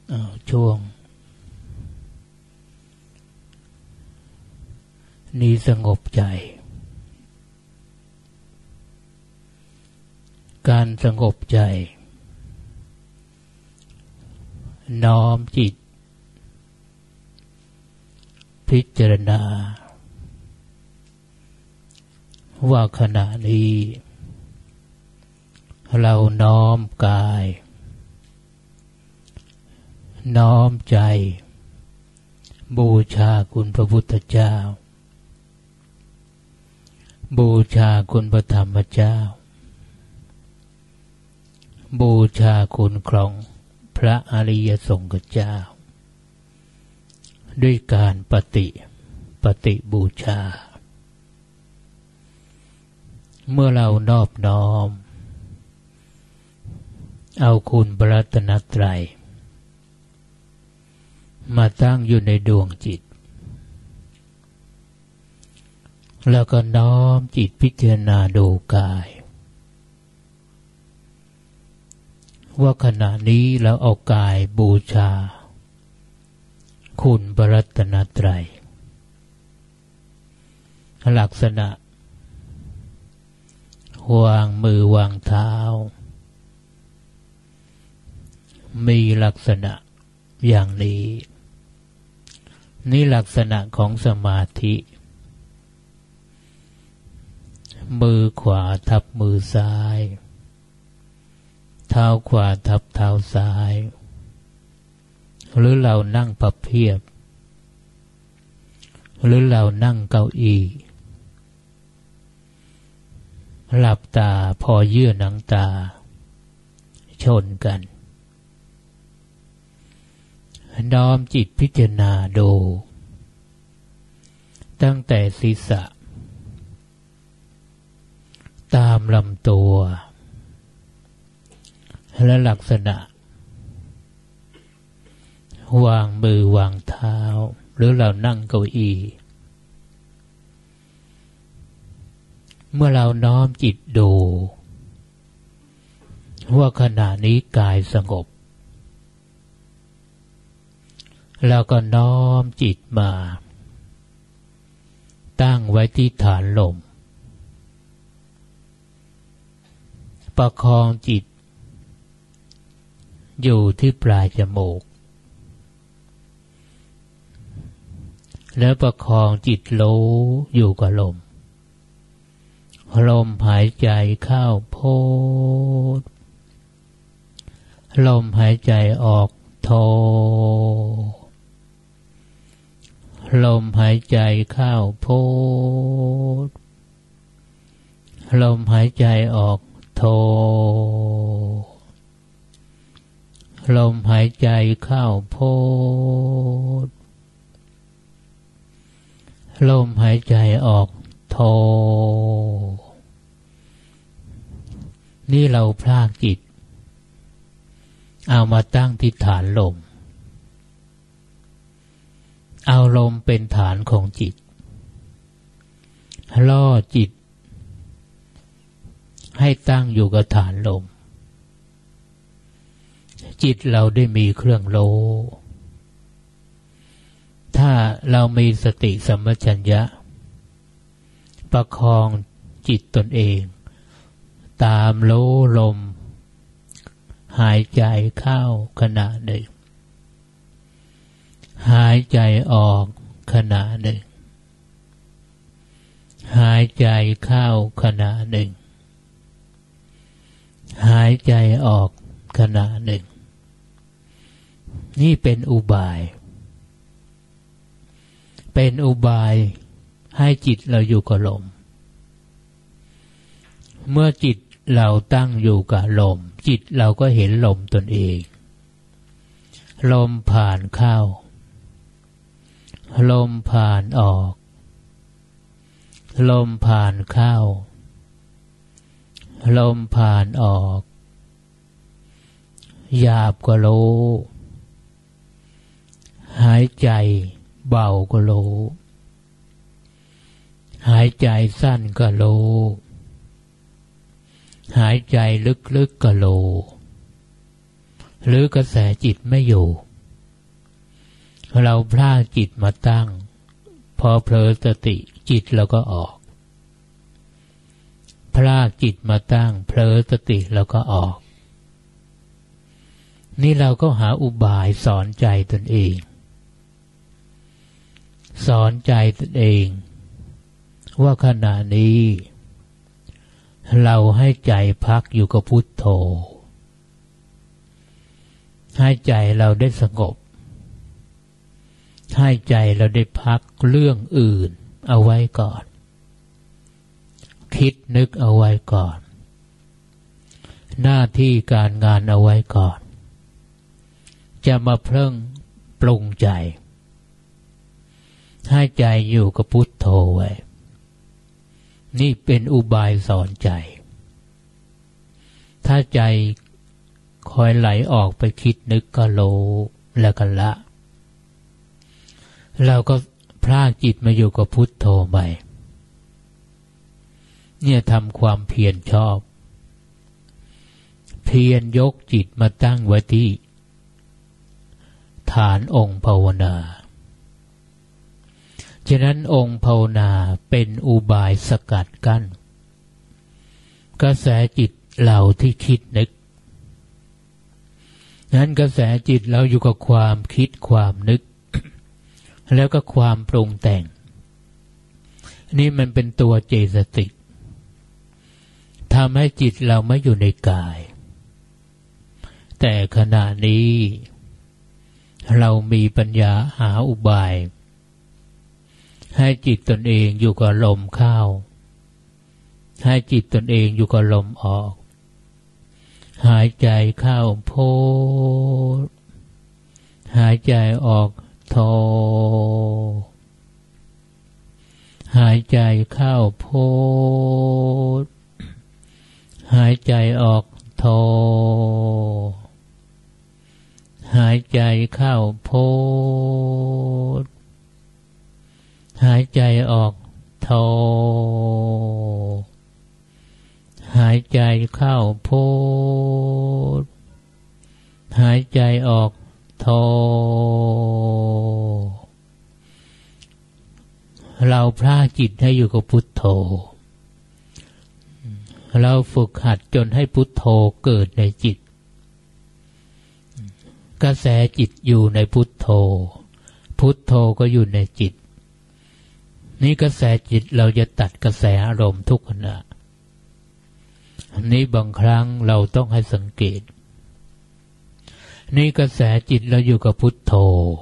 ช่วงนี้สงบใจการสงบใจน้อมจิตพิจารณาว่าขณะนี้เราน้อมกายน้อมใจบูชาคุณพระพุทธเจ้าบูชาคุณพระธรรมเจ้าบูชาคุณของพระอริยสงฆ์เจ้าด้วยการปฏิบูชาเมื่อเรานอบน้อมเอาคุณพระรัตนตรัยมาตั้งอยู่ในดวงจิตแล้วก็น้อมจิตพิจารณาดูกายว่าขณะนี้เราเอากายบูชาคุณพระรัตนตรัยลักษณะวางมือวางเท้ามีลักษณะอย่างนี้นี่ลักษณะของสมาธิมือขวาทับมือซ้ายเท้าขวาทับเท้าซ้ายหรือเรานั่งพับเพียบหรือเรานั่งเก้าอี้หลับตาพอเยื่อหนังตาชนกันน้อมจิตพิจารณาดูตั้งแต่ศีรษะตามลำตัวและลักษณะวางมือวางเท้าหรือเรานั่งเก้าอี้เมื่อเราน้อมจิตดูว่าขณะนี้กายสงบแล้วก็น้อมจิตมาตั้งไว้ที่ฐานลมประคองจิตอยู่ที่ปลายจมูกแล้วประคองจิตโลอยู่กับลมหายใจเข้าโพธลมหายใจออกโทลมหายใจเข้าโพธลมหายใจออกโทลมหายใจเข้าโพธลมหายใจออกโทนี่เราพรากจิตเอามาตั้งที่ฐานลมเอาลมเป็นฐานของจิตล่อจิตให้ตั้งอยู่กับฐานลมจิตเราได้มีเครื่องโลถ้าเรามีสติสัมปชัญญะประคองจิตตนเองตามโลลมหายใจเข้าขณะหนึ่งหายใจออกขณะหนึ่งหายใจเข้าขณะหนึ่งหายใจออกขณะหนึ่งนี่เป็นอุบายให้จิตเราอยู่กับลมเมื่อจิตเราตั้งอยู่กับลมจิตเราก็เห็นลมตนเองลมผ่านเข้าลมผ่านออกลมผ่านเข้าลมผ่านออกหยาบก็รู้หายใจเบาก็รู้หายใจสั้นก็รู้หายใจลึกๆก็รู้หรือกระแสจิตไม่อยู่เราพลาดจิตมาตั้งพอเผลอสติจิตเราก็ออกพลาดจิตมาตั้งเผลอสติเราก็ออกนี่เราก็หาอุบายสอนใจตนเองสอนใจตนเองว่าขณะนี้เราให้ใจพักอยู่กับพุทโธให้ใจเราได้สงบให้ใจเราได้พักเรื่องอื่นเอาไว้ก่อนคิดนึกเอาไว้ก่อนหน้าที่การงานเอาไว้ก่อนจะมาเพิ่งปรุงใจให้ใจอยู่กับพุทโธไว้นี่เป็นอุบายสอนใจถ้าใจคอยไหลออกไปคิดนึกก็โลแล้วก็ละเราก็พลากจิตมาอยู่กับพุทโธใหม่เนี่ยทำความเพียรชอบเพียรยกจิตมาตั้งไว้ที่ฐานองค์ภาวนาฉะนั้นองค์ภาวนาเป็นอุบายสกัดกั้นกระแสจิตเราที่คิดนึกนั้นกระแสจิตเราอยู่กับความคิดความนึก แล้วก็ความปรุงแต่งนี่มันเป็นตัวเจตสิกทำให้จิตเราไม่อยู่ในกายแต่ขณะนี้เรามีปัญญาหาอุบายให้จิตตนเองอยู่กับลมเข้าให้จิตตนเองอยู่กับลมออกหายใจเข้าโพหายใจออกโทหายใจเข้าโพหายใจออกโทหายใจเข้าโพหายใจออกโทหายใจเข้าโพหายใจออกโทเราพลาดจิตให้อยู่กับพุทโธเราฝึกหัดจนให้พุทโธเกิดในจิตกระแสจิตอยู่ในพุทโธพุทโธก็อยู่ในจิตนี่กระแสจิตเราจะตัดกระแสอารมณ์ทุกขณะนี่บางครั้งเราต้องให้สังเกตนี่กระแสจิตเราอยู่กับพุทโธ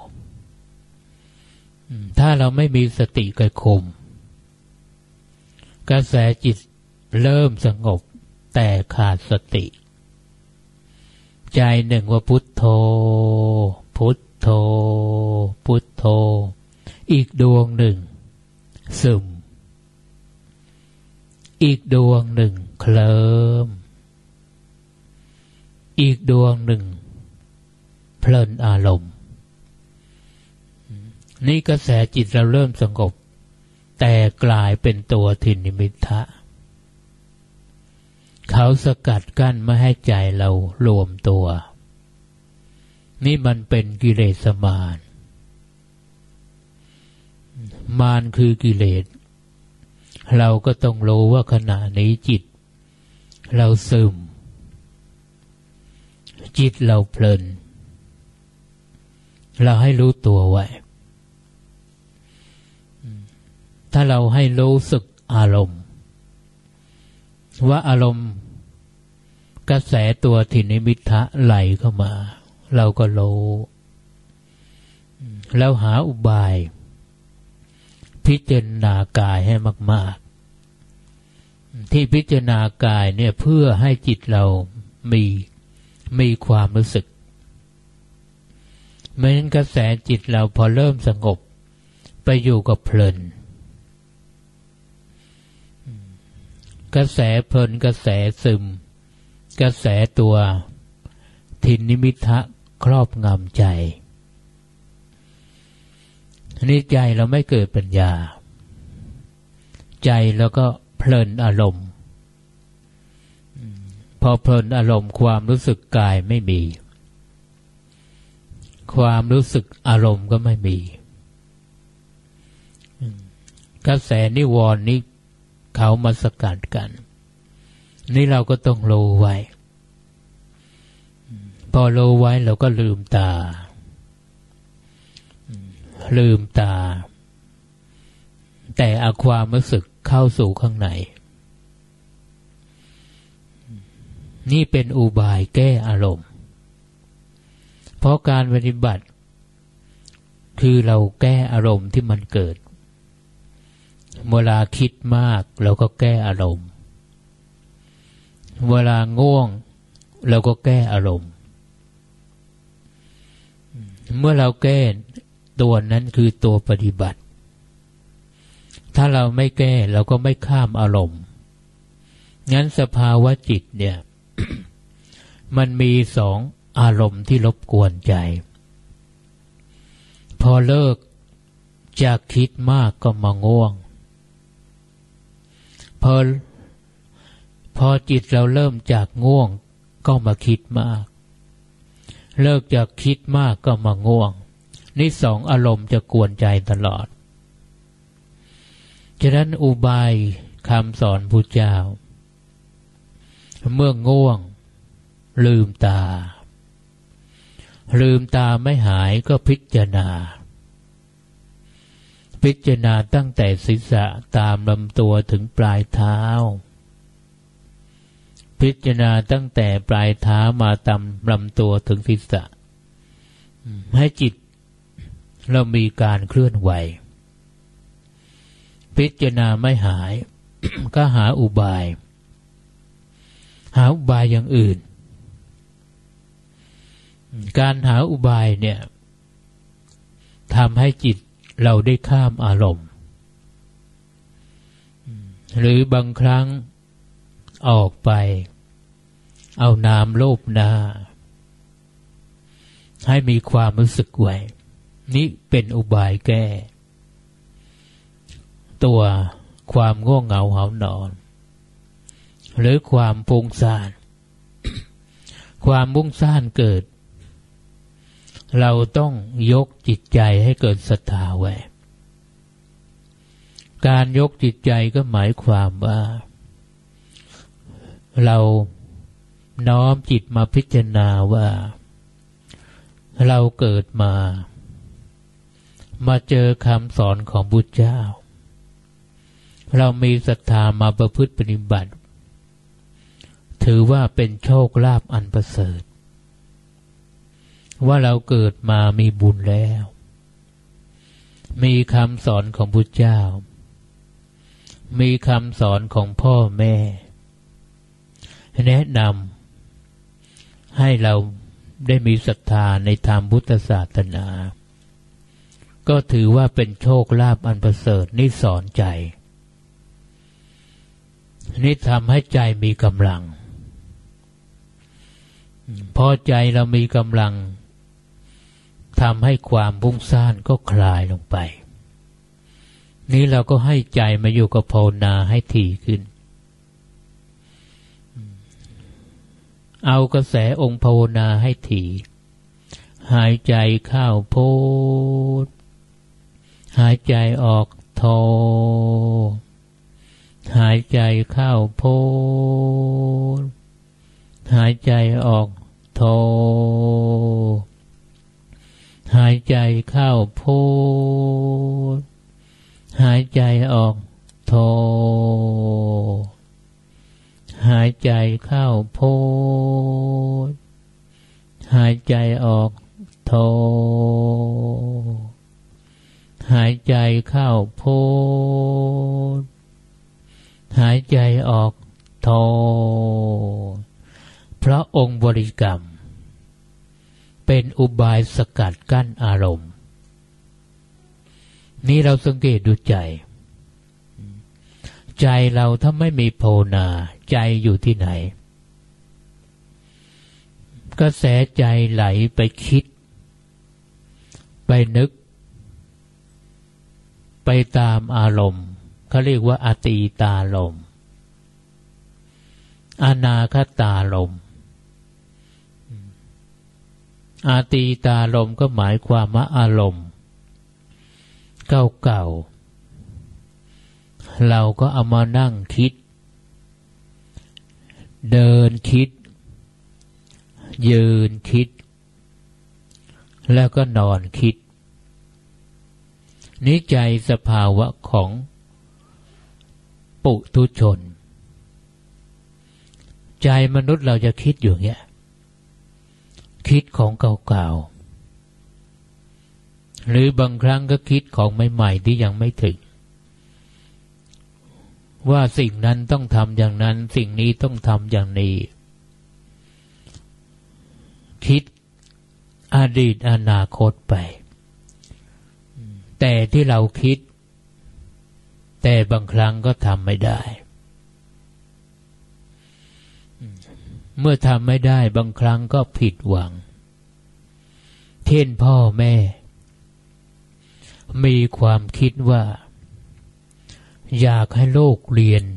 ถ้าเราไม่มีสติกระคุมกระแสจิตเริ่มสงบแต่ขาดสติใจหนึ่งว่าพุทโธพุทโธพุทโธอีกดวงหนึ่งซึมอีกดวงหนึ่งเคลิ้มอีกดวงหนึ่งเพลินอารมณ์นี่กระแสจิตเราเริ่มสงบแต่กลายเป็นตัวทินนิมิทะเขาสกัดกั้นไม่ให้ใจเรารวมตัวนี่มันเป็นกิเลสมารมารคือกิเลสเราก็ต้องรู้ว่าขณะนี้จิตเราซึมจิตเราเพลินเราให้รู้ตัวไว้ถ้าเราให้รู้สึกอารมณ์ว่าอารมณ์กระแสตัวทินนิมิทะไหลเข้ามาเราก็รู้แล้วหาอุบายพิจารณากายให้มากๆที่พิจารณากายเนี่ยเพื่อให้จิตเรามีความรู้สึกไม่งั้นกระแสจิตเราพอเริ่มสงบไปอยู่กับเพลินกระแสเพลินกระแสซึมกระแสตัวทินนิมิทะครอบงำใจนี่ใจเราไม่เกิดปัญญาใจแล้วก็เพลินอารมณ์ พอเพลินอารมณ์ความรู้สึกกายไม่มีความรู้สึกอารมณ์ก็ไม่มีกระแสนิวรณ์นี้เขามาสกัดกันนี่เราก็ต้องรู้ไว้พอรู้ไว้เราก็ลืมตาแต่เอาความรู้สึกเข้าสู่ข้างในนี่เป็นอุบายแก้อารมณ์เพราะการปฏิบัติคือเราแก้อารมณ์ที่มันเกิดเวลาคิดมากเราก็แก้อารมณ์เวลาง่วงเราก็แก้อารมณ์เมื่อเราแก้ตัวนั้นคือตัวปฏิบัติถ้าเราไม่แก้เราก็ไม่ข้ามอารมณ์งั้นสภาวะจิตเนี่ย มันมีสองอารมณ์ที่รบกวนใจพอเลิกจากคิดมากก็มาง่วงพอจิตเราเริ่มจากง่วงก็มาคิดมากเลิกจากคิดมากก็มาง่วงนี่สองอารมณ์จะกวนใจตลอดฉะนั้นอุบายคำสอนพุทธเจ้าเมื่อง่วงลืมตาไม่หายก็พิจารณาตั้งแต่ศีรษะตามลำตัวถึงปลายเท้าพิจารณาตั้งแต่ปลายเท้ามาตามลำตัวถึงศีรษะให้จิตเรามีการเคลื่อนไหวพิจารณาไม่หาย ก็หาอุบายอย่างอื่นการหาอุบายเนี่ยทำให้จิตเราได้ข้ามอารมณ์หรือบางครั้งออกไปเอาน้ำโลบหน้าให้มีความรู้สึกไว้นี่เป็นอุบายแก้ตัวความง่วงเหงาหาวนอนหรือความฟุ้งซ่าน ความฟุ้งซ่านเกิดเราต้องยกจิตใจให้เกิดศรัทธาไว้การยกจิตใจก็หมายความว่าเราน้อมจิตมาพิจารณาว่าเราเกิดมาเจอคำสอนของพุทธเจ้าเรามีศรัทธามาประพฤติปฏิบัติถือว่าเป็นโชคลาภอันประเสริฐว่าเราเกิดมามีบุญแล้วมีคำสอนของพุทธเจ้ามีคำสอนของพ่อแม่แนะนำให้เราได้มีศรัทธาในธรรมพุทธศาสนาก็ถือว่าเป็นโชคลาภอันประเสริฐนี่สอนใจนี่ทำให้ใจมีกำลังพอใจเรามีกำลังทำให้ความฟุ้งซ่านก็คลายลงไปนี้เราก็ให้ใจมาอยู่กับภาวนาให้ถี่ขึ้นเอากระแสองค์ภาวนาให้ถี่หายใจเข้าโพธหายใจออกโทหายใจเข้าโพธหายใจออกโทหายใจเข้าโพธหายใจออกโทหายใจเข้าโพธหายใจออกโทหายใจเข้าโพธหายใจออกโทเพราะองค์บริกรรมเป็นอุบายสกัดกั้นอารมณ์นี่เราสังเกตดูใจเราถ้าไม่มีภาวนาใจอยู่ที่ไหนกระแสใจไหลไปคิดไปนึกไปตามอารมณ์เขาเรียกว่าอตีตารมณ์อนาคตารมณ์อาตีตารมณ์ก็หมายความว่าอารมณ์เก่าๆเราก็เอามานั่งคิดเดินคิดยืนคิดแล้วก็นอนคิดนิใจสภาวะของปุถุชนใจมนุษย์เราจะคิดอยู่เงี้ยคิดของเก่าๆหรือบางครั้งก็คิดของใหม่ๆที่ยังไม่ถึงว่าสิ่งนั้นต้องทำอย่างนั้นสิ่งนี้ต้องทำอย่างนี้คิดอดีตอนาคตไปแต่ที่เราคิดแต่บางครั้งก็ทำไม่ได้เมื่อทำไม่ได้บางครั้งก็ผิดหวังเช่นพ่อแม่มีความคิดว่าอยากให้ลูกเรียน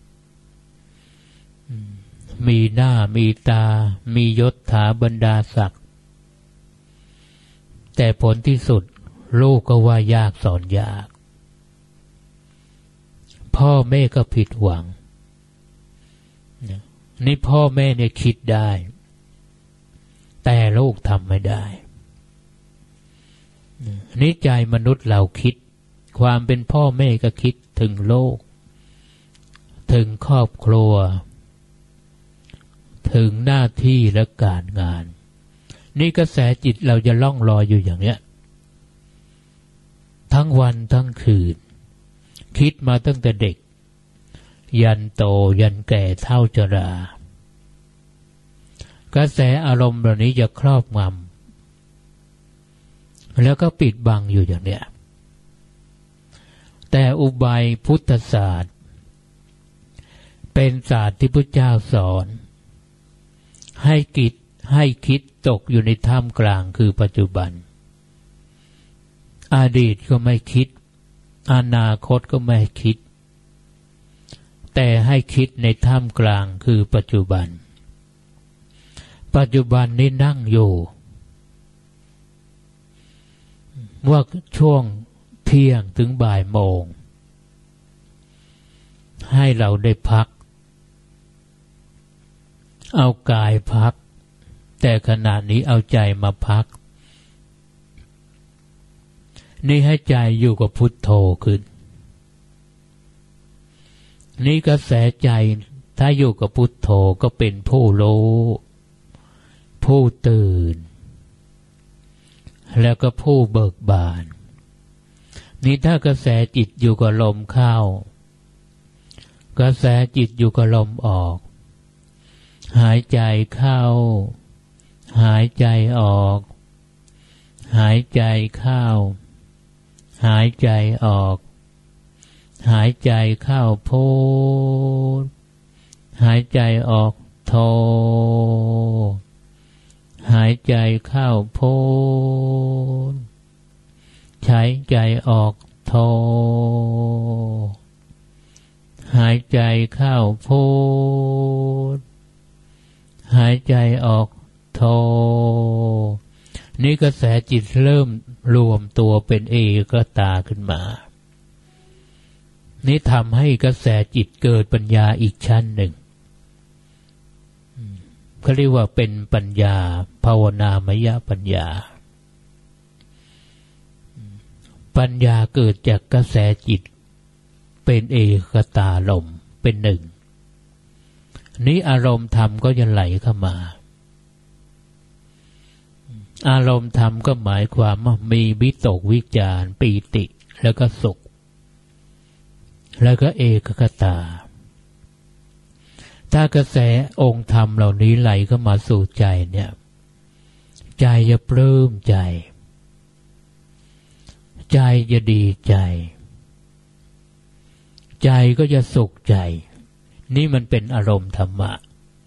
มีหน้ามีตามียศถาบรรดาศักดิ์แต่ผลที่สุดลูกก็ว่ายากสอนยากพ่อแม่ก็ผิดหวังนี่พ่อแม่เนี่ยคิดได้แต่ลูกทำไม่ได้นี่ใจมนุษย์เราคิดความเป็นพ่อแม่ก็คิดถึงโลกถึงครอบครัวถึงหน้าที่และการงานนี่กระแสจิตเราจะล่องลอยอยู่อย่างเนี้ยทั้งวันทั้งคืนคิดมาตั้งแต่เด็กยันโตยันแก่เฒ่าชรากระแสอารมณ์เหล่านี้จะครอบงำแล้วก็ปิดบังอยู่อย่างเนี้ยแต่อุบายพุทธศาสตร์เป็นศาสตร์ที่พระเจ้าสอนให้คิดตกอยู่ในท่ามกลางคือปัจจุบันอดีตก็ไม่คิดอนาคตก็ไม่คิดแต่ให้คิดในท่ามกลางคือปัจจุบันปัจจุบันนี้นั่งอยู่ว่าช่วงเที่ยงถึงบ่ายโมงให้เราได้พักเอากายพักแต่ขณะนี้เอาใจมาพักนี่ให้ใจอยู่กับพุทโธขึ้นนี่กระแสใจถ้าอยู่กับพุทโธก็เป็นผู้รู้ผู้ตื่นแล้วก็ผู้เบิกบานนี่ถ้ากระแสจิตอยู่กับลมเข้ากระแสจิตอยู่กับลมออกหายใจเข้าหายใจออกหายใจเข้าหายใจออกหายใจเข้าพุทหายใจออกโธหายใจเข้าพุทหายใจออกโธหายใจเข้าพุทหายใจออกโธนี่กระแสจิตเริ่มรวมตัวเป็นเอกตาขึ้นมานี่ทำให้กระแสจิตเกิดปัญญาอีกชั้นหนึ่งเขาเรียกว่าเป็นปัญญาภาวนามยปัญญาปัญญาเกิดจากกระแสจิตเป็นเอกตาลมเป็นหนึ่งนี้อารมณ์ธรรมก็จะไหลเข้ามาอารมณ์ธรรมก็หมายความว่ามีวิตกวิจารปีติแล้วก็สุขแล้วก็เอกคตาถ้ากระแสองค์ธรรมเหล่านี้ไหลเข้ามาสู่ใจเนี่ยใจจะปลื้มใจใจจะดีใจใจก็จะสุขใจนี่มันเป็นอารมณ์ธรรมะ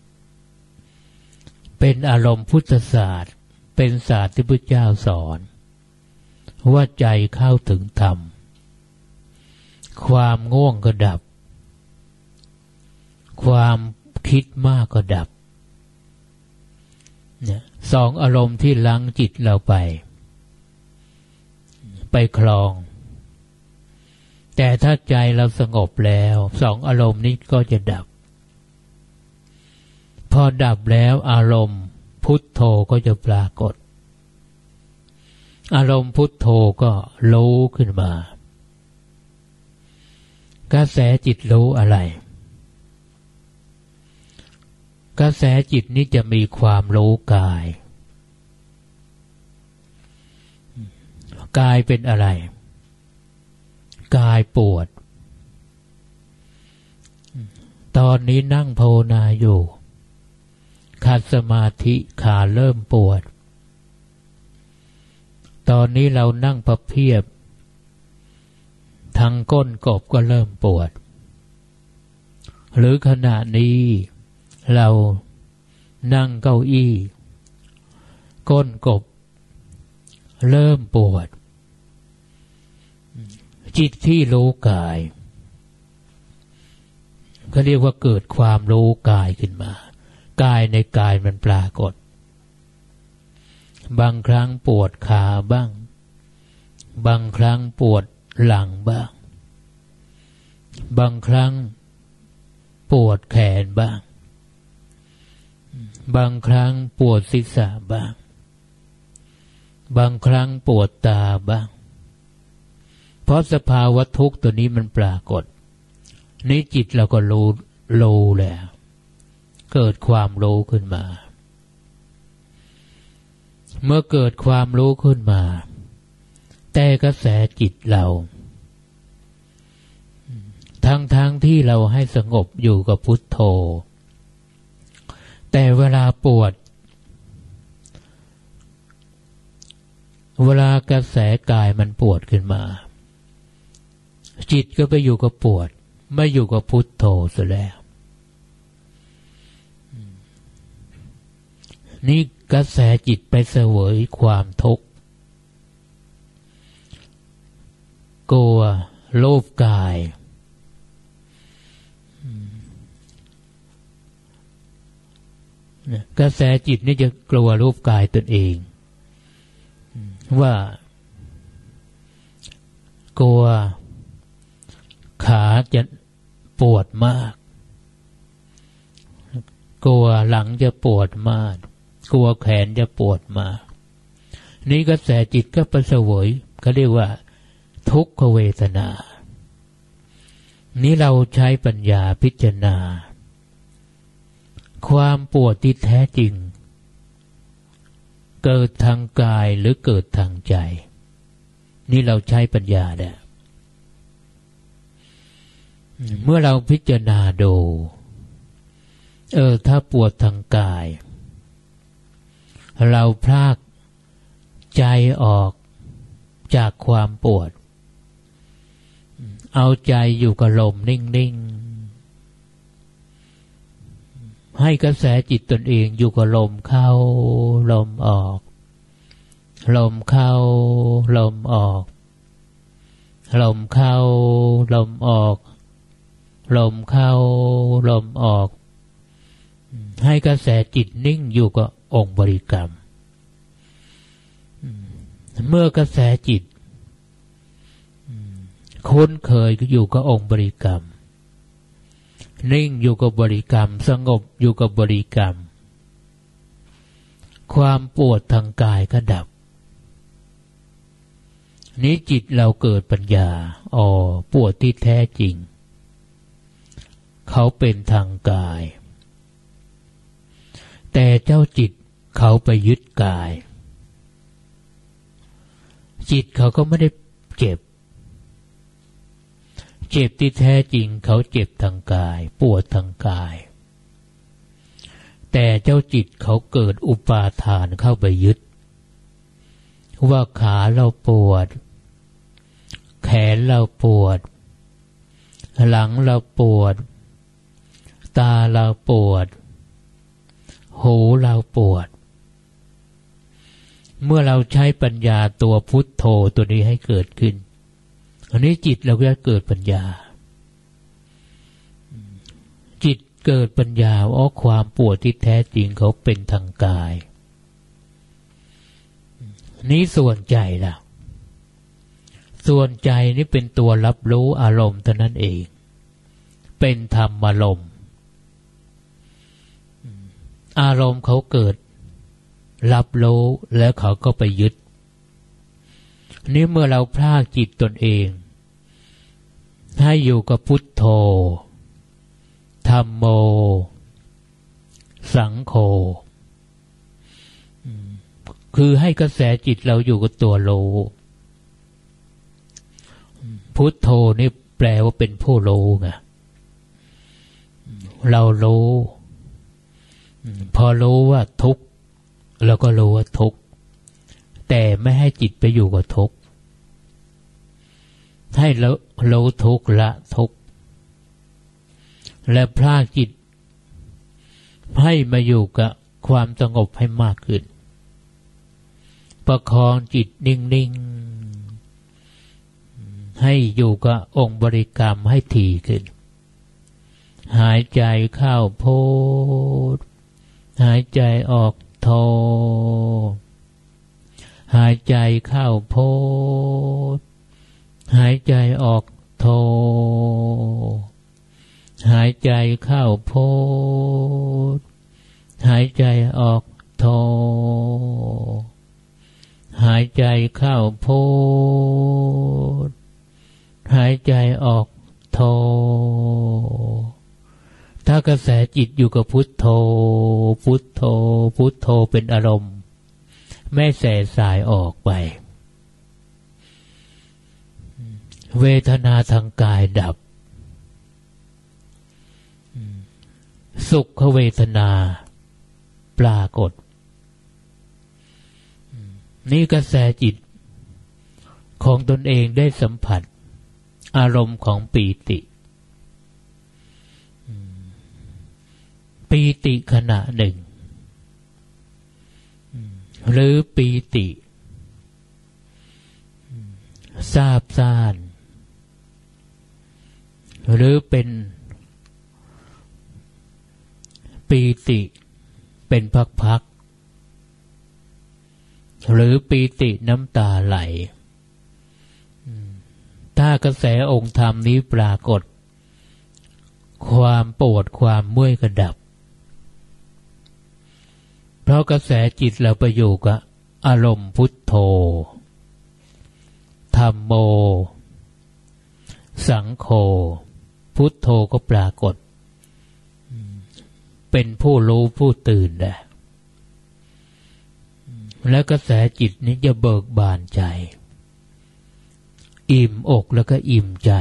เป็นอารมณ์พุทธศาสตร์เป็นศาสตร์ที่พระเจ้าสอนว่าใจเข้าถึงธรรมความง่วงก็ดับความคิดมากก็ดับเนี่ยสองอารมณ์ที่ลังจิตเราไปคลองแต่ถ้าใจเราสงบแล้วสองอารมณ์นี้ก็จะดับพอดับแล้วอารมณ์พุทโธก็จะปรากฏอารมณ์พุทโธก็รู้ขึ้นมากระแสจิตรู้อะไรกระแสจิตนี้จะมีความรู้กายกายเป็นอะไรกายปวดตอนนี้นั่งภาวนาอยู่ขาดสมาธิขาเริ่มปวดตอนนี้เรานั่งพับเพียบทางก้นกบก็เริ่มปวดหรือขณะนี้เรานั่งเก้าอี้ก้นกบเริ่มปวดจิตที่รู้กายก็เรียกว่าเกิดความรู้กายขึ้นมากายในกายมันปรากฏบางครั้งปวดขาบ้างบางครั้งปวดหลังบ้างบางครั้งปวดแขนบ้างบางครั้งปวดศีรษะบ้างบางครั้งปวดตาบ้างเพราะสภาวะทุกข์ตัวนี้มันปรากฏนี้จิตเราก็รู้แล้วเกิดความรู้ขึ้นมาเมื่อเกิดความรู้ขึ้นมาแต่กระแสจิตเราทั้งที่เราให้สงบอยู่กับพุทโธแต่เวลาปวดเวลากระแสกายมันปวดขึ้นมาจิตก็ไปอยู่กับปวดไม่อยู่กับพุทโธซะแล้วนี่กระแสจิตไปเสวยความทุกข์กลัวโลภกายกระแสจิตนี่จะกลัวรูปกายตนเองว่ากลัวขาจะปวดมากกลัวหลังจะปวดมากกลัวแขนจะปวดมากนี่กระแสจิตก็ประเสวยเขาเรียกว่าทุกขเวทนานี้เราใช้ปัญญาพิจารณาความปวดที่แท้จริงเกิดทางกายหรือเกิดทางใจนี่เราใช้ปัญญาเนี่ยเมื่อเราพิจารณาดูถ้าปวดทางกายเราพรากใจออกจากความปวดเอาใจอยู่กับลมนิ่งๆให้กระแสจิตตนเองอยู่กับลมเข้าลมออกลมเข้าลมออกลมเข้าลมออกลมเข้าลมออกให้กระแสจิตนิ่งอยู่กับองค์บริกรรมเมื่อกระแสจิตคุ้นเคยอยู่กับองค์บริกรรมนิ่งอยู่กับบริกรรมสงบอยู่กับบริกรรมความปวดทางกายก็ดับนี้จิตเราเกิดปัญญาปวดที่แท้จริงเขาเป็นทางกายแต่เจ้าจิตเขาไปยึดกายจิตเขาก็ไม่ได้เจ็บที่แท้จริงเขาเจ็บทางกายปวดทางกายแต่เจ้าจิตเขาเกิดอุปาทานเข้าไปยึดว่าขาเราปวดแขนเราปวดหลังเราปวดตาเราปวดหูเราปวดเมื่อเราใช้ปัญญาตัวพุทโธตัวนี้ให้เกิดขึ้นอันนี้จิตเราก็จะเกิดปัญญาจิตเกิดปัญญาความปวดที่แท้จริงเขาเป็นทางกายนี้ส่วนใจล่ะส่วนใจนี่เป็นตัวรับรู้อารมณ์เท่านั้นเองเป็นธรรมอารมณ์อารมณ์เขาเกิดรับรู้แล้วเขาก็ไปยึดนี่เมื่อเราพรากจิตตนเองให้อยู่กับพุทโธธัมโมสังโฆคือให้กระแสจิตเราอยู่กับตัวรู้พุทโธนี่แปลว่าเป็นผู้รู้ไงเรารู้พอรู้ว่าทุกข์เราก็รู้ว่าทุกข์แต่ไม่ให้จิตไปอยู่กับทุกข์ให้รู้ทุกข์ละทุกข์และพรากจิตให้มาอยู่กับความสงบให้มากขึ้นประคองจิตนิ่งๆให้อยู่กับองค์บริกรรมให้ถี่ขึ้นหายใจเข้าโพธหายใจออกโธหายใจเข้าโพธหายใจออกโธหายใจเข้าโพธหายใจออกโธหายใจเข้าโพธหายใจออกโธถ้ากระแสจิตอยู่กับพุทโธพุทโธพุทโธเป็นอารมณ์ไม่แส่สายออกไปเวทนาทางกายดับสุขเวทนาปรากฏนี่กระแสจิตของตนเองได้สัมผัสอารมณ์ของปีติปีติขณะหนึ่งหรือปีติซาบซ่านหรือเป็นปีติเป็นพักๆหรือปีติน้ำตาไหลถ้ากระแสองค์ธรรมนี้ปรากฏความปวดความเมื่อยก็ดับเพราะกระแสจิตเราไปอยู่กับอารมณ์พุทโธธัมโมสังโฆพุทโธก็ปรากฏเป็นผู้รู้ผู้ตื่นและกระแสจิตนี้จะเบิกบานใจอิ่มอกแล้วก็อิ่มใจ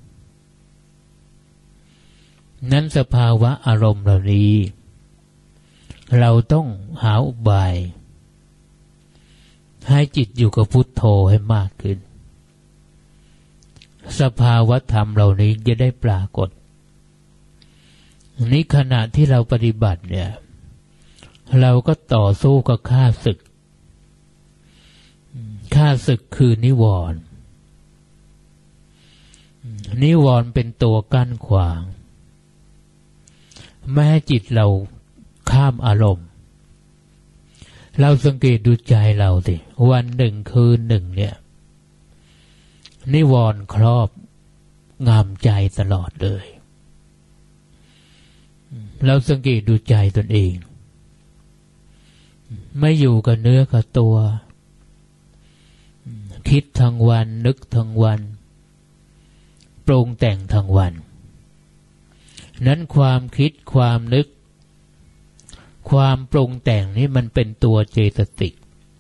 นั้นสภาวะอารมณ์เหล่านี้เราต้องหาอุบายให้จิตอยู่กับพุทโธให้มากขึ้นสภาวะธรรมเหล่านี้จะได้ปรากฏนี้ขณะที่เราปฏิบัติเนี่ยเราก็ต่อสู้กับข้าศึกคือนิวรณ์นิวรณ์เป็นตัวกั้นขวางไม่ให้จิตเราข้ามอารมณ์เราสังเกตดูใจเราสิวันหนึ่งคืนหนึ่งเนี่ยนิวรณ์ครอบงำใจตลอดเลยเราสังเกตดูใจตนเองไม่อยู่กับเนื้อกับตัวคิดทั้งวันนึกทั้งวันปรุงแต่งทั้งวันนั้นความคิดความนึกความปรุงแต่งนี้มันเป็นตัวเจตสิก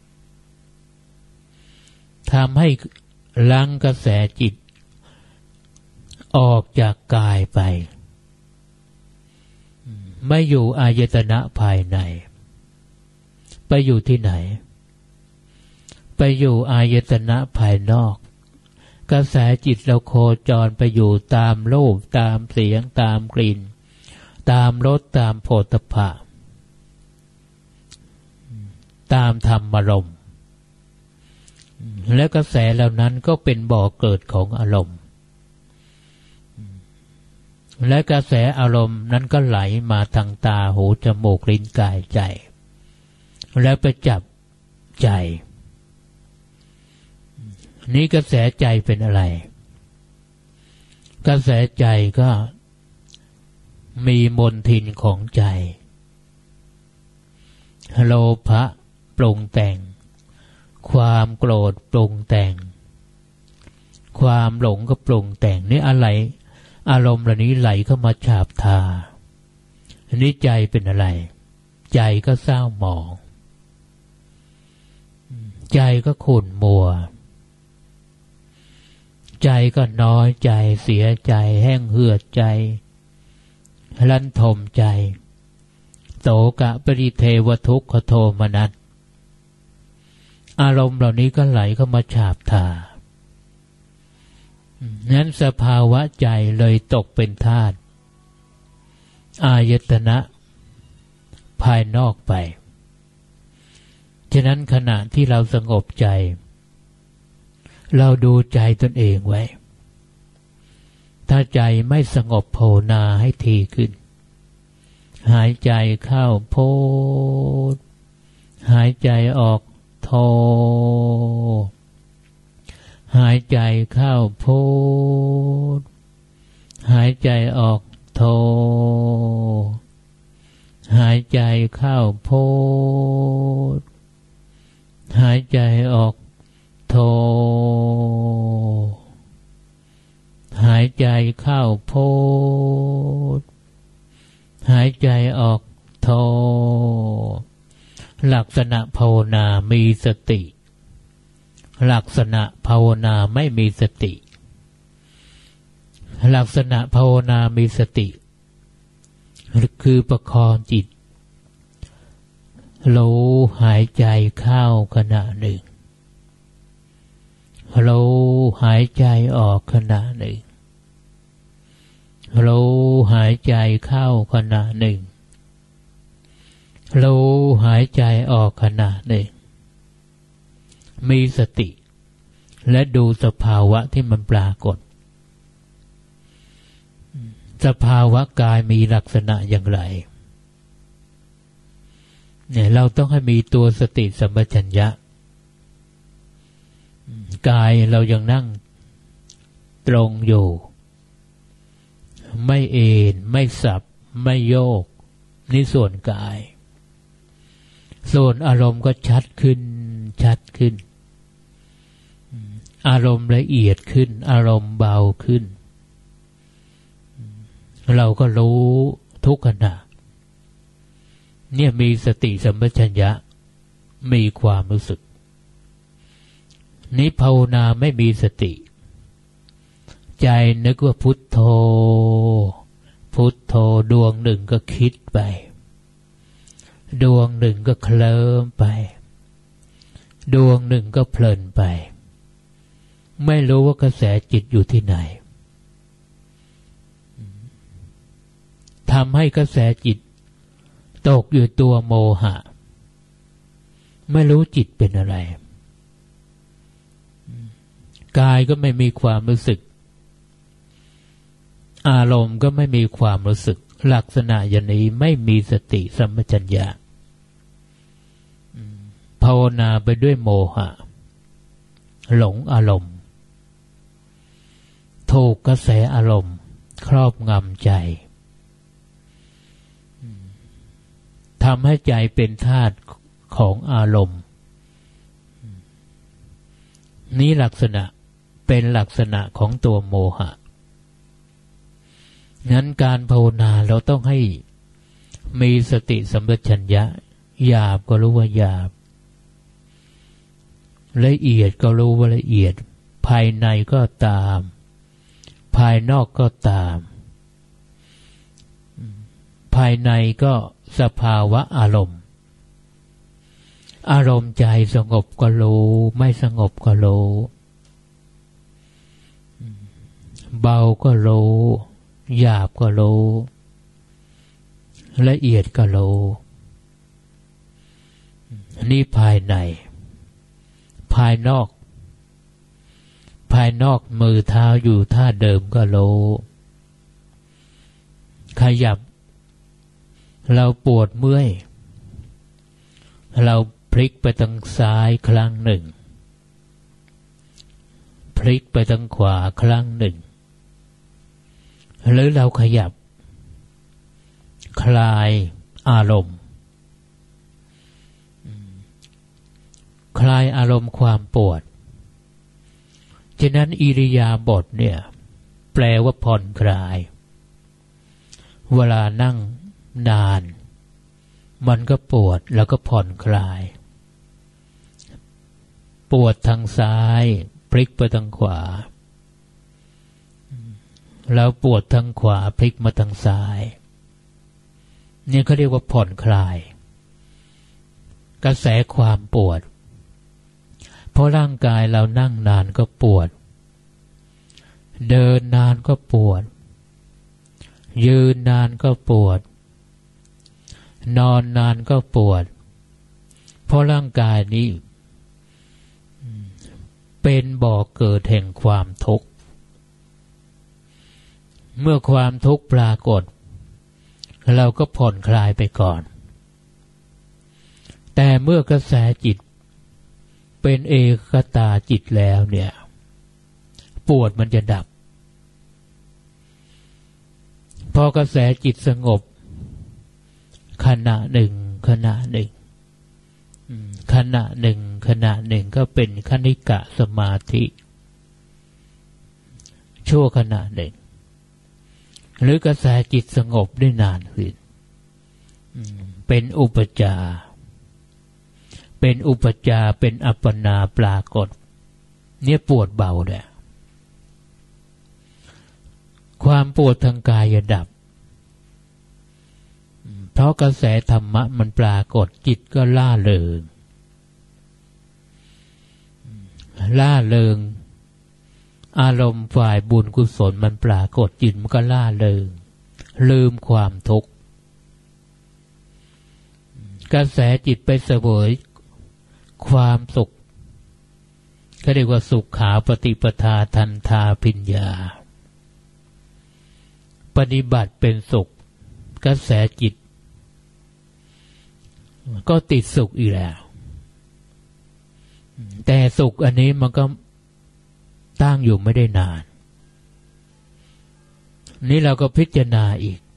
ทำให้ลังกระแสจิตออกจากกายไปไม่อยู่อายตนะภายในไปอยู่ที่ไหนไปอยู่อายตนะภายนอกกระแสจิตเราโคจรไปอยู่ตามรูปตามเสียงตามกลิ่นตามรสตามโผฏฐัพพะตามธรรมารมณ์และกระแสเหล่านั้นก็เป็นบ่อเกิดของอารมณ์และกระแสอารมณ์นั้นก็ไหลมาทางตาหูจมูกลิ้นกายใจแล้วไปจับใจนี้กระแสใจเป็นอะไรกระแสใจก็มีมนทินของใจโลภะปรุงแต่งความโกรธปรุงแต่งความหลงก็ปรุงแต่งนี่อะไรอารมณ์เหล่านี้ไหลเข้ามาฉาบทาอันนี้ใจเป็นอะไรใจก็เศร้าหมองใจก็ขุ่นมัวใจก็น้อยใจเสียใจแห้งเหือดใจลันทมใจโสกะปริเทวทุกขโทมนัสอารมณ์เหล่านี้ก็ไหลเข้ามาฉาบทานั้นสภาวะใจเลยตกเป็นธาตุอายตนะภายนอกไปฉะนั้นขณะที่เราสงบใจเราดูใจตนเองไว้ถ้าใจไม่สงบภาวนาให้ทีขึ้นหายใจเข้าโพธหายใจออกโทหายใจเข้าโพธหายใจออกโทหายใจเข้าโพธหายใจออกโทหายใจเข้าโพธหายใจออกโทลักษณะภาวนามีสติลักษณะภาวนาไม่มีสติลักษณะภาวนามีสติคือประคองจิตรู้หายใจเข้าขณะหนึ่งรู้หายใจออกขณะหนึ่งรู้หายใจเข้าขณะหนึ่งรู้หายใจออกขณะหนึ่งมีสติและดูสภาวะที่มันปรากฏสภาวะกายมีลักษณะอย่างไรเนี่ยเราต้องให้มีตัวสติสัมปชัญญะกายเรายังนั่งตรงอยู่ไม่เอนไม่สับไม่โยกนี่ส่วนกายส่วนอารมณ์ก็ชัดขึ้นชัดขึ้นอารมณ์ละเอียดขึ้นอารมณ์เบาขึ้นเราก็รู้ทุกขณะเนี่ยมีสติสัมปชัญญะมีความรู้สึกนี้ภาวนาไม่มีสติใจนึกว่าพุทโธพุทโธดวงหนึ่งก็คิดไปดวงหนึ่งก็เคลิ้มไปดวงหนึ่งก็เพลินไปไม่รู้ว่ากระแสจิตอยู่ที่ไหนทำให้กระแสจิตตกอยู่ตัวโมหะไม่รู้จิตเป็นอะไรกายก็ไม่มีความรู้สึกอารมณ์ก็ไม่มีความรู้สึกลักษณะอย่างนี้ไม่มีสติสัมปชัญญะภาวนาไปด้วยโมหะหลงอารมณ์ถูกกระแสอารมณ์ครอบงำใจทำให้ใจเป็นธาตุของอารมณ์นี้ลักษณะเป็นลักษณะของตัวโมหะงั้นการภาวนาเราต้องให้มีสติสัมปชัญญะหยาบก็รู้ว่าหยาบละเอียดก็รู้ว่าละเอียดภายในก็ตามภายนอกก็ตามภายในก็สภาวะอารมณ์อารมณ์ใจสงบก็รู้ไม่สงบก็รู้เบาก็รู้หยาบก็รู้ละเอียดก็รู้นี่ภายในภายนอกมือเท้าอยู่ท่าเดิมก็รู้ขยับเราปวดเมื่อยเราพลิกไปทางซ้ายครั้งหนึ่งลิกไปทางขวาครั้งหนึ่งหรือเราขยับคลายอารมณ์คลายอารมณ์ความปวดฉะนั้นอิริยาบถเนี่ยแปลว่าผ่อนคลายเวลานั่งนานมันก็ปวดแล้วก็ผ่อนคลายปวดทางซ้ายพลิกไปทางขวาแล้วปวดทางขวาพลิกมาทางซ้ายนี่เขาเรียกว่าผ่อนคลายกระแสความปวดเพราะร่างกายเรานั่งนานก็ปวดเดินนานก็ปวดยืนนานก็ปวดนอนนานก็ปวดเพราะร่างกายนี้เป็นบ่อเกิดแห่งความทุกข์เมื่อความทุกข์ปรากฏเราก็ผ่อนคลายไปก่อนแต่เมื่อกระแสจิตเป็นเอกตาจิตแล้วเนี่ยปวดมันจะดับพอกระแสจิตสงบขณะหนึ่งขณะหนึ่งก็เป็นคณิกะสมาธิชั่วขณะหนึ่งหรือกระแสจิตสงบได้นานขึ้นเป็นอุปจารเป็นอัปปนาปรากฏเนี่ยปวดเบาเลยความปวดทางกายจะดับเพราะกระแสธรรมะมันปรากฏจิตก็ล่าเริงอารมณ์ฝ่ายบุญกุศลมันปรากฏจิตมันก็ล่าเริงลืมความทุกข์กระแสจิตไปเสวยความสุขก็เรียกว่าสุขขาปฏิปทาทันทาพิญญาปฏิบัติเป็นสุขกระแสจิตก็ติดสุขอีกแล้วแต่สุขอันนี้มันก็ตั้งอยู่ไม่ได้นานนี่เราก็พิจารณาอีก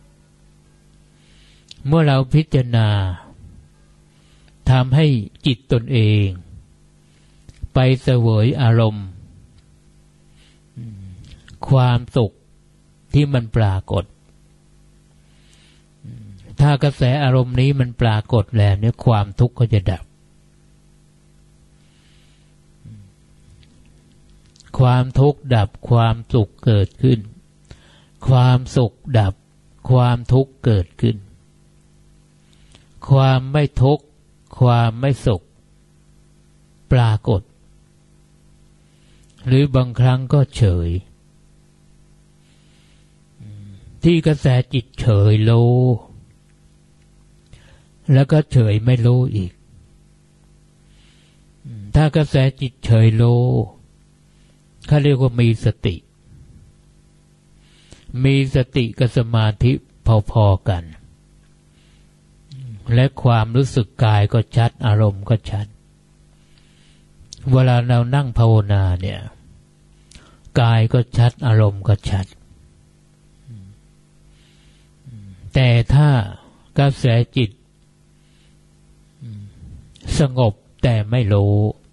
เมื่อเราพิจารณาทำให้จิตตนเองไปเสวยอารมณ์ความสุขที่มันปรากฏถ้ากระแสอารมณ์นี้มันปรากฏแล้วเนี่ยความทุกข์ก็จะดับความทุกข์ดับความสุขเกิดขึ้นความสุขดับความทุกข์เกิดขึ้นความไม่ทุกข์ความไม่สุขปรากฏหรือบางครั้งก็เฉยที่กระแสจิตเฉยรู้แล้วก็เฉยไม่รู้อีกถ้ากระแสจิตเฉยรู้เขาเรียกว่ามีสติกับสมาธิพอๆกันและความรู้สึกกายก็ชัดอารมณ์ก็ชัดเวลาเรานั่งภาวนาเนี่ยกายก็ชัดอารมณ์ก็ชัดแต่ถ้ากระแสจิตสงบแต่ไม่รู้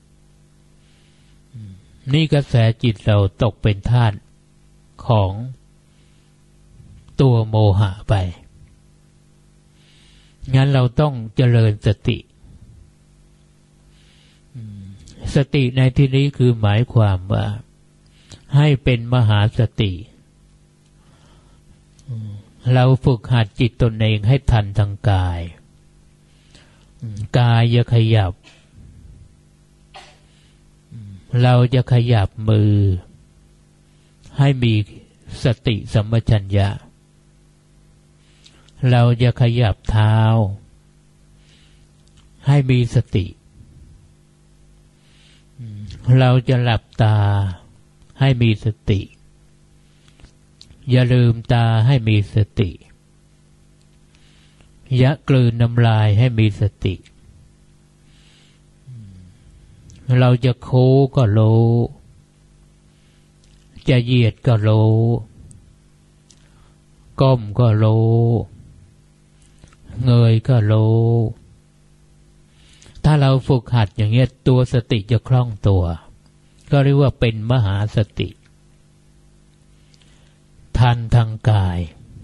นี่กระแสจิตเราตกเป็นทาสของตัวโมหะไปงั้นเราต้องเจริญสติในที่นี้คือหมายความว่าให้เป็นมหาสติเราฝึกหัดจิตตนเองให้ทันทางกายอย่าขยับเราจะขยับมือให้มีสติสัมปชัญญะเราจะขยับเท้าให้มีสติเราจะหลับตาให้มีสติอย่าลืมตาให้มีสติอย่ากลืนน้ำลายให้มีสติเราจะโค้ก็รู้จะเหยียดก็รู้ก้มก็รู้เงยก็รู้ถ้าเราฝึกหัดอย่างเงี้ยตัวสติจะคล่องตัวก็เรียกว่าเป็นมหาสติทันทางกาย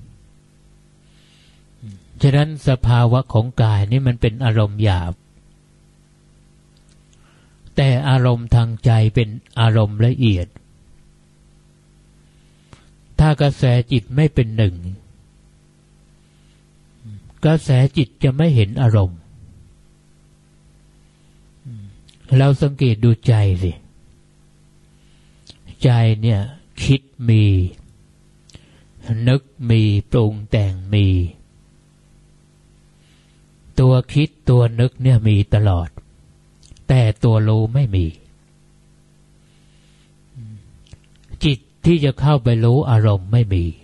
ฉะนั้นสภาวะของกายนี่มันเป็นอารมณ์หยาบแต่อารมณ์ทางใจเป็นอารมณ์ละเอียดถ้ากระแสจิตไม่เป็นหนึ่งกระแสจิตจะไม่เห็นอารมณ์เราสังเกตดูใจสิใจเนี่ยคิดมีนึกมีปรุงแต่งมีตัวคิดตัวนึกเนี่ยมีตลอดแต่ตัวรู้ไม่มีจิตที่จะเข้าไปรู้อารมณ์ไม่มี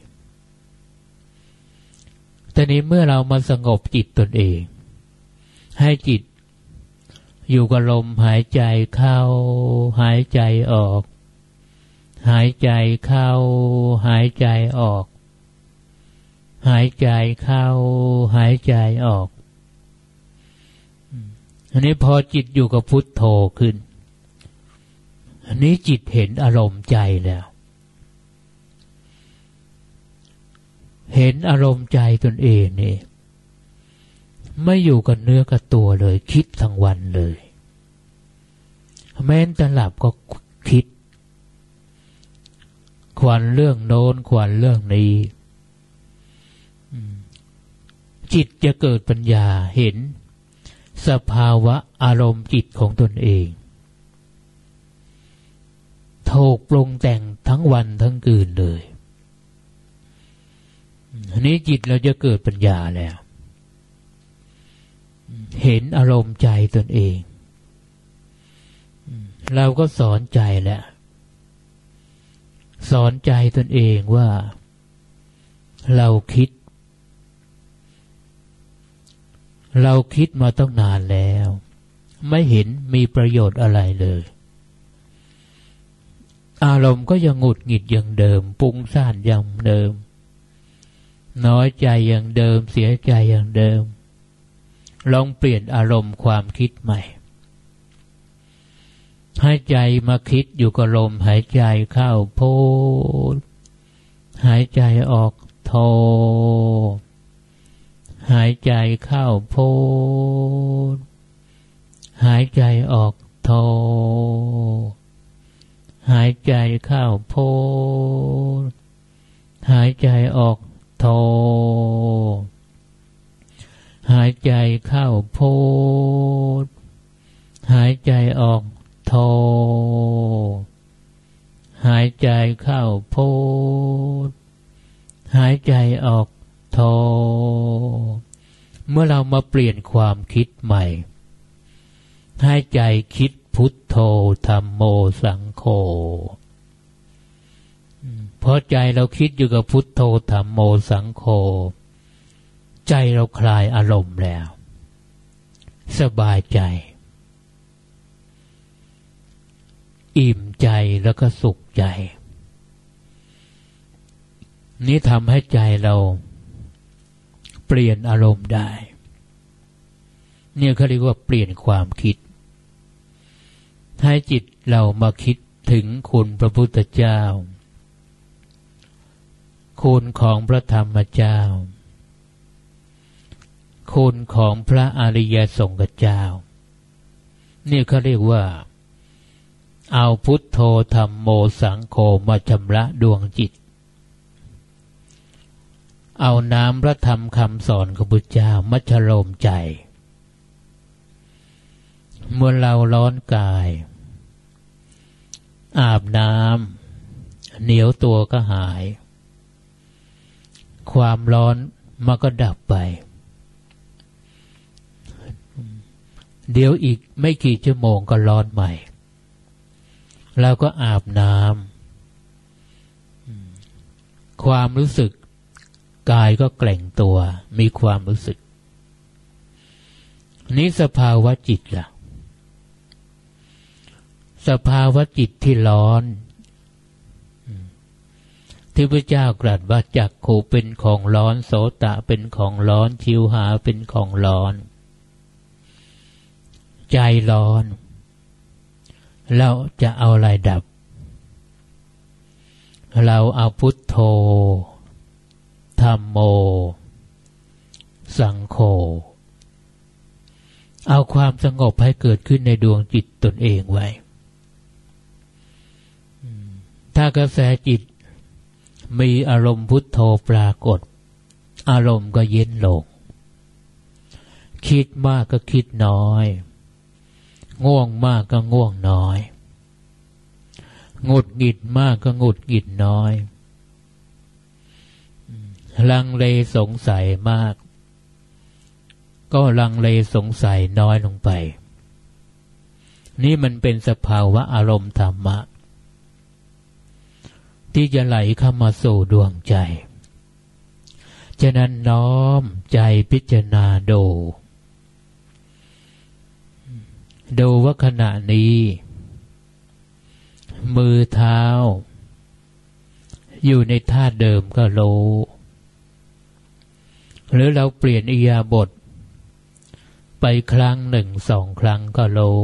แต่นี้เมื่อเรามาสงบจิตตนเองให้จิตอยู่กับลมหายใจเข้าหายใจออกหายใจเข้าหายใจออกหายใจเข้าหายใจออกอันนี้พอจิตอยู่กับพุทโธขึ้นอันนี้จิตเห็นอารมณ์ใจแล้วเห็นอารมณ์ใจตนเองนี่ไม่อยู่กับเนื้อกับตัวเลยคิดทั้งวันเลยแม้แต่หลับก็คิดขวัญเรื่องโน้นขวัญเรื่องนี้จิตจะเกิดปัญญาเห็นสภาวะอารมณ์จิตของตนเองถูกปรุงแต่งทั้งวันทั้งคืนเลยอันนี้จิตเราจะเกิดปัญญาแล้วเห็นอารมณ์ใจตนเองเราก็สอนใจแล้วสอนใจตนเองว่าเราคิดมาตั้งนานแล้วไม่เห็นมีประโยชน์อะไรเลยอารมณ์ก็ยังหงุดหงิดอย่างเดิมปุ้งซ่านอย่างเดิมน้อยใจอย่างเดิมเสียใจอย่างเดิมลองเปลี่ยนอารมณ์ความคิดใหม่ให้ใจมาคิดอยู่กับลมหายใจเข้าโพหายใจออกโทหายใจเข้าโพหายใจออกโทหายใจเข้าโพหายใจออกโทหายใจเข้าโพหายใจออกโทหายใจเข้าโพหายใจออกโทเมื่อเรามาเปลี่ยนความคิดใหม่ให้ใจคิดพุทโธธัมโมสังโฆพอใจเราคิดอยู่กับพุทโธธัมโมสังโฆใจเราคลายอารมณ์แล้วสบายใจอิ่มใจแล้วก็สุขใจนี้ทำให้ใจเราเปลี่ยนอารมณ์ได้เนี่ยเขาเรียกว่าเปลี่ยนความคิดให้จิตเรามาคิดถึงคุณพระพุทธเจ้าคุณของพระธรรมเจ้าคุณของพระอริยสงฆ์เจ้านี่เขาเรียกว่าเอาพุทโธธัมโมสังโฆมาชำระดวงจิตเอาน้ำพระธรรมคำสอนของพระพุทธเจ้ามาฉโลมใจเมื่อเราร้อนกายอาบน้ำเหนียวตัวก็หายความร้อนมันก็ดับไปเดี๋ยวอีกไม่กี่ชั่วโมงก็ร้อนใหม่เราก็อาบน้ำความรู้สึกกายก็แกร่งตัวมีความรู้สึกนี้สภาวะจิตล่ะสภาวะจิตที่ร้อนที่พระเจ้ากรัสว่าจักขุเป็นของร้อนโสตะเป็นของร้อนชิวหาเป็นของร้อนใจร้อนเราจะเอาอะไรดับเราเอาพุทโธธัมโมสังโฆเอาความสงบให้เกิดขึ้นในดวงจิตตนเองไว้ถ้ากระแสจิตมีอารมณ์พุทโธปรากฏอารมณ์ก็เย็นลงคิดมากก็คิดน้อยง่วงมากก็ง่วงน้อยหงุดหงิดมากก็หงุดหงิดน้อยลังเลสงสัยมากก็ลังเลสงสัยน้อยลงไปนี่มันเป็นสภาวะอารมณ์ธรรมะที่จะไหลเข้ามาสู่ดวงใจฉะนั้นน้อมใจพิจารณาดูว่าขณะนี้มือเท้าอยู่ในท่าเดิมก็รู้หรือเราเปลี่ยนอิริยาบถไปครั้งหนึ่งสองครั้งก็รู้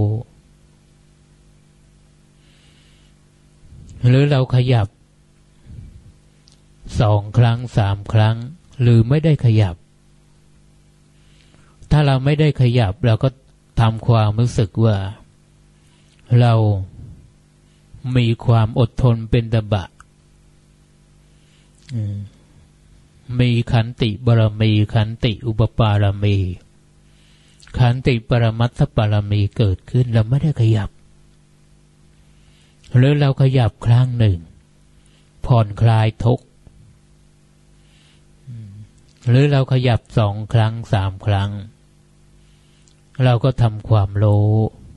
หรือเราขยับ2 ครั้ง3 ครั้งหรือไม่ได้ขยับถ้าเราไม่ได้ขยับเราก็ทำความรู้สึกว่าเรามีความอดทนเป็นตบะมีขันติบารมีขันติอุปปารมีขันติปรมัตถปารมีเกิดขึ้นเราไม่ได้ขยับหรือเราขยับครั้งหนึ่งผ่อนคลายทุกข์หรือเราขยับ2 ครั้ง3 ครั้งเราก็ทำความรู้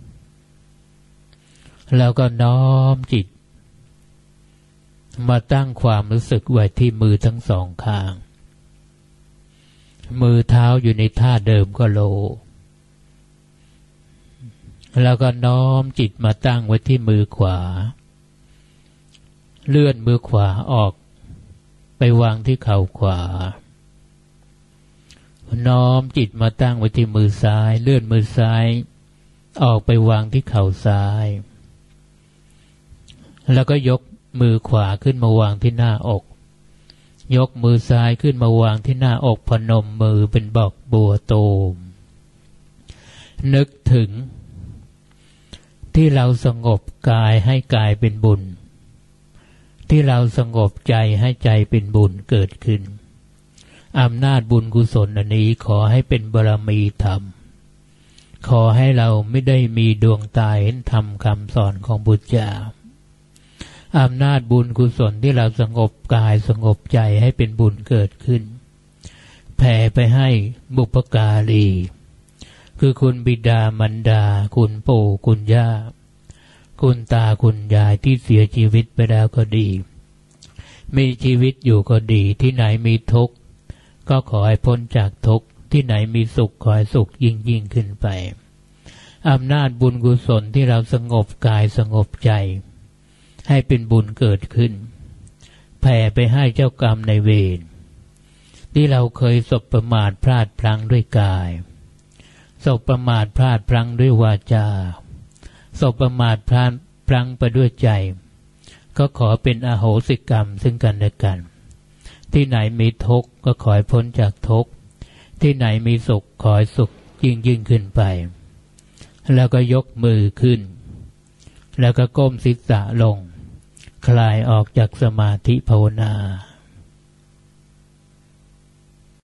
แล้วก็น้อมจิตมาตั้งความรู้สึกไว้ที่มือทั้ง2 ข้างมือเท้าอยู่ในท่าเดิมก็รู้แล้วก็น้อมจิตมาตั้งไว้ที่มือขวาเลื่อนมือขวาออกไปวางที่เข่าขวาน้อมจิตมาตั้งไว้ที่มือซ้ายเลื่อนมือซ้ายออกไปวางที่เข่าซ้ายแล้วก็ยกมือขวาขึ้นมาวางที่หน้าอกยกมือซ้ายขึ้นมาวางที่หน้าอกพนมมือเป็นดอกบัวตูมนึกถึงที่เราสงบกายให้กายเป็นบุญที่เราสงบใจให้ใจเป็นบุญเกิดขึ้นอำนาจบุญกุศลอันนี้ขอให้เป็นบารมีธรรมขอให้เราไม่ได้มีดวงตาเห็นธรรมคำสอนของบุตรเจ้าอำนาจบุญกุศลที่เราสงบกายสงบใจให้เป็นบุญเกิดขึ้นแผ่ไปให้บุพการีคือคุณบิดามารดาคุณปู่คุณย่าคุณตาคุณยายที่เสียชีวิตไปแล้วก็ดีมีชีวิตอยู่ก็ดีที่ไหนมีทุกข์ก็ขอให้พ้นจากทุกข์ที่ไหนมีสุขขอให้สุขยิ่งขึ้นไปอำนาจบุญกุศลที่เราสงบกายสงบใจให้เป็นบุญเกิดขึ้นแผ่ไปให้เจ้ากรรมนายเวรที่เราเคยสบประมาทพลาดพลั้งด้วยกายสบประมาทพลาดพลั้งด้วยวาจาสบประมาทพลาดพลั้งไปด้วยใจก็ขอเป็นอโหสิกรรมซึ่งกันและกันที่ไหนมีทุกข์ก็ขอให้พ้นจากทุกข์ที่ไหนมีสุขขอให้สุขยิ่งขึ้นไปแล้วก็ยกมือขึ้นแล้วก็ก้มศีรษะลงคลายออกจากสมาธิภาวนา